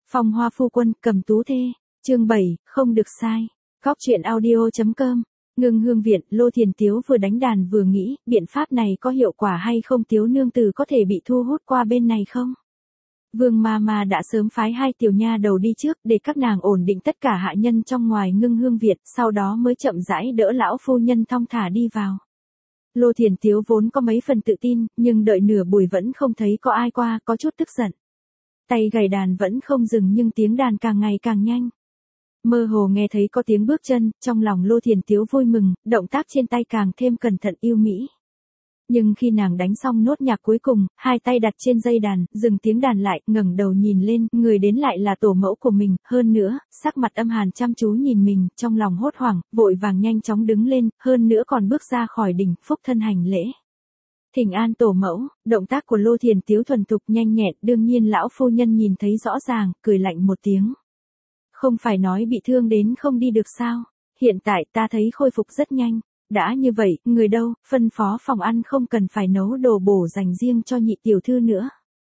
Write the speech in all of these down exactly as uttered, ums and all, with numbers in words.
Phong Hoa phu quân, cầm tú thê, chương bảy, không được sai. Góc truyện audio.com. Ngưng Hương Viện, Lô Thiền Tiếu vừa đánh đàn vừa nghĩ, biện pháp này có hiệu quả hay không, Tiếu nương tử có thể bị thu hút qua bên này không? Vương ma ma đã sớm phái hai tiểu nha đầu đi trước để các nàng ổn định tất cả hạ nhân trong ngoài Ngưng Hương Viện, sau đó mới chậm rãi đỡ lão phu nhân thong thả đi vào. Lô Thiền Tiếu vốn có mấy phần tự tin, nhưng đợi nửa buổi vẫn không thấy có ai qua, có chút tức giận. Tay gảy đàn vẫn không dừng nhưng tiếng đàn càng ngày càng nhanh. Mơ hồ nghe thấy có tiếng bước chân, trong lòng Lô Thiền Tiếu vui mừng, động tác trên tay càng thêm cẩn thận yêu mỹ. Nhưng khi nàng đánh xong nốt nhạc cuối cùng, hai tay đặt trên dây đàn, dừng tiếng đàn lại, ngẩng đầu nhìn lên, người đến lại là tổ mẫu của mình, hơn nữa, sắc mặt âm hàn chăm chú nhìn mình, trong lòng hốt hoảng, vội vàng nhanh chóng đứng lên, hơn nữa còn bước ra khỏi đỉnh, phúc thân hành lễ. Thỉnh an tổ mẫu, động tác của Lô Thiền Tiếu thuần thục nhanh nhẹn, đương nhiên lão phu nhân nhìn thấy rõ ràng, cười lạnh một tiếng. Không phải nói bị thương đến không đi được sao, hiện tại ta thấy khôi phục rất nhanh. Đã như vậy, người đâu, phân phó phòng ăn không cần phải nấu đồ bổ dành riêng cho nhị tiểu thư nữa.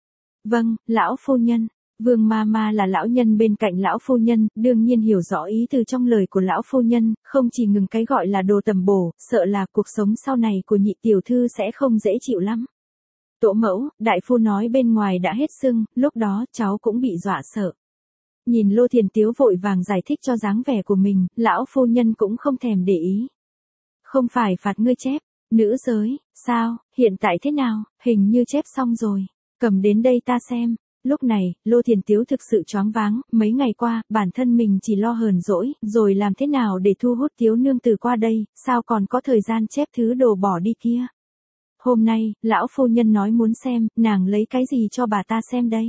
Vâng, lão phu nhân. Vương ma ma là lão nhân bên cạnh lão phu nhân, đương nhiên hiểu rõ ý từ trong lời của lão phu nhân, không chỉ ngừng cái gọi là đồ tầm bổ, sợ là cuộc sống sau này của nhị tiểu thư sẽ không dễ chịu lắm. Tổ mẫu, đại phu nói bên ngoài đã hết sưng, lúc đó cháu cũng bị dọa sợ. Nhìn Lô Thiền Tiếu vội vàng giải thích cho dáng vẻ của mình, lão phu nhân cũng không thèm để ý. Không phải phạt ngươi chép, nữ giới, sao, hiện tại thế nào, hình như chép xong rồi, cầm đến đây ta xem. Lúc này, Lô Thiền Tiếu thực sự choáng váng, mấy ngày qua, bản thân mình chỉ lo hờn dỗi, rồi làm thế nào để thu hút Tiếu nương tử qua đây, sao còn có thời gian chép thứ đồ bỏ đi kia. Hôm nay, lão phu nhân nói muốn xem, nàng lấy cái gì cho bà ta xem đây.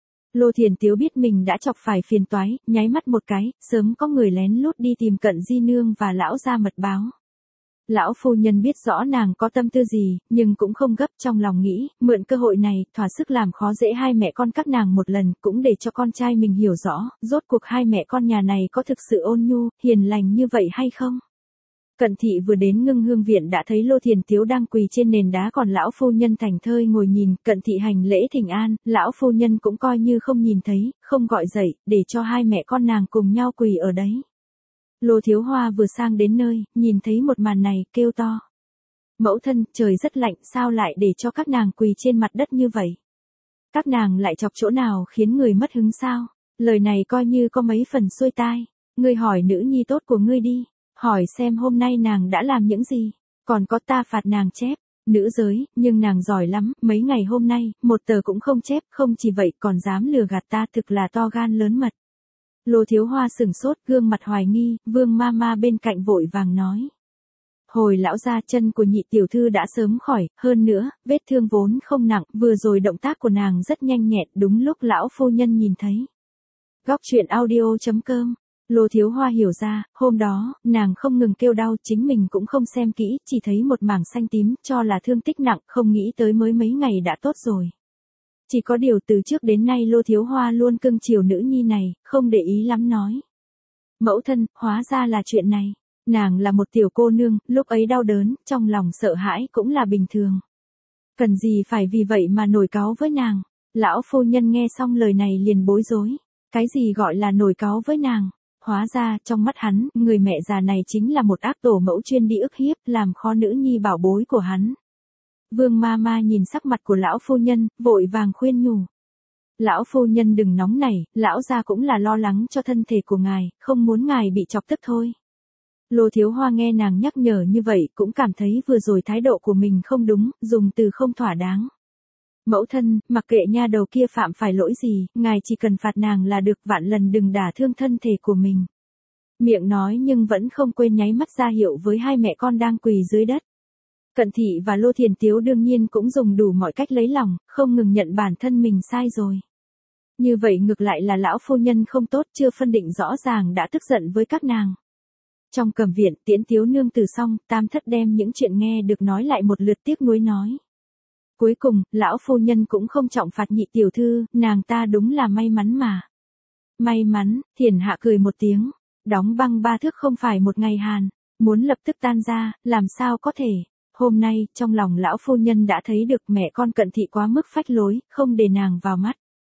Lô Thiền Tiếu biết mình đã chọc phải phiền toái, nháy mắt một cái, sớm có người lén lút đi tìm Cận Di nương và lão ra mật báo. Lão phu nhân biết rõ nàng có tâm tư gì, nhưng cũng không gấp, trong lòng nghĩ, mượn cơ hội này, thỏa sức làm khó dễ hai mẹ con các nàng một lần, cũng để cho con trai mình hiểu rõ, rốt cuộc hai mẹ con nhà này có thực sự ôn nhu, hiền lành như vậy hay không. Cận thị vừa đến Ngưng Hương Viện đã thấy Lô Thiền Tiếu đang quỳ trên nền đá, còn lão phu nhân thảnh thơi ngồi nhìn, Cận thị hành lễ thỉnh an, lão phu nhân cũng coi như không nhìn thấy, không gọi dậy, để cho hai mẹ con nàng cùng nhau quỳ ở đấy. Lô Thiếu Hoa vừa sang đến nơi, nhìn thấy một màn này, kêu to. Mẫu thân, trời rất lạnh, sao lại để cho các nàng quỳ trên mặt đất như vậy? Các nàng lại chọc chỗ nào khiến người mất hứng sao? Lời này coi như có mấy phần xuôi tai. Ngươi hỏi nữ nhi tốt của ngươi đi, hỏi xem hôm nay nàng đã làm những gì, còn có ta phạt nàng chép. Nữ giới, nhưng nàng giỏi lắm, mấy ngày hôm nay, một tờ cũng không chép, không chỉ vậy còn dám lừa gạt ta, thực là to gan lớn mật. Lô Thiếu Hoa sửng sốt, gương mặt hoài nghi, Vương ma ma bên cạnh vội vàng nói. Hồi lão gia, chân của nhị tiểu thư đã sớm khỏi, hơn nữa, vết thương vốn không nặng, vừa rồi động tác của nàng rất nhanh nhẹn, đúng lúc lão phu nhân nhìn thấy. Góc truyện audio.com. Lô Thiếu Hoa hiểu ra, hôm đó, nàng không ngừng kêu đau, chính mình cũng không xem kỹ, chỉ thấy một mảng xanh tím, cho là thương tích nặng, không nghĩ tới mới mấy ngày đã tốt rồi. Chỉ có điều từ trước đến nay Lô Thiếu Hoa luôn cưng chiều nữ nhi này, không để ý lắm nói. Mẫu thân, hóa ra là chuyện này. Nàng là một tiểu cô nương, lúc ấy đau đớn, trong lòng sợ hãi cũng là bình thường. Cần gì phải vì vậy mà nổi cáu với nàng. Lão phu nhân nghe xong lời này liền bối rối. Cái gì gọi là nổi cáu với nàng? Hóa ra, trong mắt hắn, người mẹ già này chính là một ác tổ mẫu chuyên đi ức hiếp, làm khó nữ nhi bảo bối của hắn. Vương ma ma nhìn sắc mặt của lão phu nhân, vội vàng khuyên nhủ. Lão phu nhân đừng nóng nảy, lão gia cũng là lo lắng cho thân thể của ngài, không muốn ngài bị chọc tức thôi. Lô Thiếu Hoa nghe nàng nhắc nhở như vậy, cũng cảm thấy vừa rồi thái độ của mình không đúng, dùng từ không thỏa đáng. Mẫu thân, mặc kệ nha đầu kia phạm phải lỗi gì, ngài chỉ cần phạt nàng là được, vạn lần đừng đả thương thân thể của mình. Miệng nói nhưng vẫn không quên nháy mắt ra hiệu với hai mẹ con đang quỳ dưới đất. Cận thị và Lô Thiền Tiếu đương nhiên cũng dùng đủ mọi cách lấy lòng, không ngừng nhận bản thân mình sai rồi. Như vậy ngược lại là lão phu nhân không tốt, chưa phân định rõ ràng đã tức giận với các nàng. Trong cẩm viện, tiễn Tiếu nương từ xong, tam thất đem những chuyện nghe được nói lại một lượt tiếc nuối nói. Cuối cùng, lão phu nhân cũng không trọng phạt nhị tiểu thư, nàng ta đúng là may mắn mà. May mắn, Thiền Hạ cười một tiếng, đóng băng ba thước không phải một ngày hàn, muốn lập tức tan ra, làm sao có thể. Hôm nay, trong lòng lão phu nhân đã thấy được mẹ con Cận thị quá mức phách lối, không để nàng vào mắt.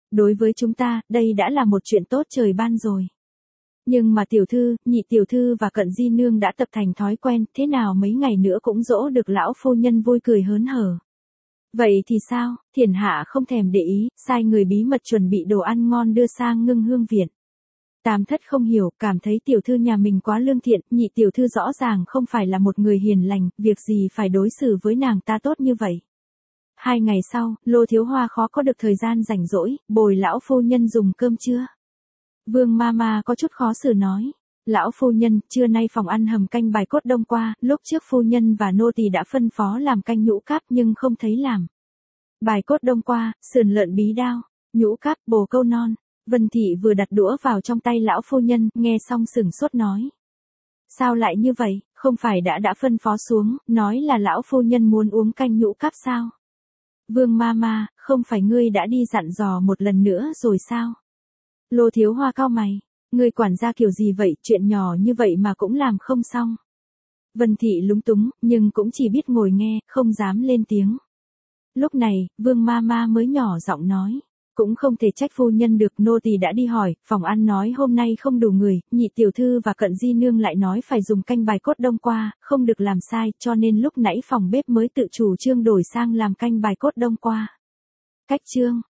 Đối với chúng ta, đây đã là một chuyện tốt trời ban rồi. Nhưng mà tiểu thư, nhị tiểu thư và cận di nương đã tập thành thói quen, thế nào mấy ngày nữa cũng dỗ được lão phu nhân vui cười hớn hở. Vậy thì sao, Thiển Hạ không thèm để ý, sai người bí mật chuẩn bị đồ ăn ngon đưa sang Ngưng Hương viện. Tam thất không hiểu, cảm thấy tiểu thư nhà mình quá lương thiện, nhị tiểu thư rõ ràng không phải là một người hiền lành, việc gì phải đối xử với nàng ta tốt như vậy. Hai ngày sau, Lô Thiếu Hoa khó có được thời gian rảnh rỗi, bồi lão phu nhân dùng cơm trưa. Vương Mama có chút khó xử nói. Lão phu nhân, trưa nay phòng ăn hầm canh bài cốt đông qua, lúc trước phu nhân và nô tỳ đã phân phó làm canh nhũ cáp nhưng không thấy làm. Bài cốt đông qua, sườn lợn bí đao, nhũ cáp, bồ câu non. Vân Thị vừa đặt đũa vào trong tay lão phu nhân, nghe xong sửng sốt nói. Sao lại như vậy, không phải đã đã phân phó xuống, nói là lão phu nhân muốn uống canh nhũ cáp sao? Vương Mama, không phải ngươi đã đi dặn dò một lần nữa rồi sao? Lô Thiếu Hoa cau mày, ngươi quản gia kiểu gì vậy, chuyện nhỏ như vậy mà cũng làm không xong. Vân Thị lúng túng, nhưng cũng chỉ biết ngồi nghe, không dám lên tiếng. Lúc này, Vương Mama mới nhỏ giọng nói. Cũng không thể trách phu nhân được, nô tỳ đã đi hỏi, phòng ăn nói hôm nay không đủ người, nhị tiểu thư và cận di nương lại nói phải dùng canh bài cốt đông qua, không được làm sai, cho nên lúc nãy phòng bếp mới tự chủ trương đổi sang làm canh bài cốt đông qua. Cách trương,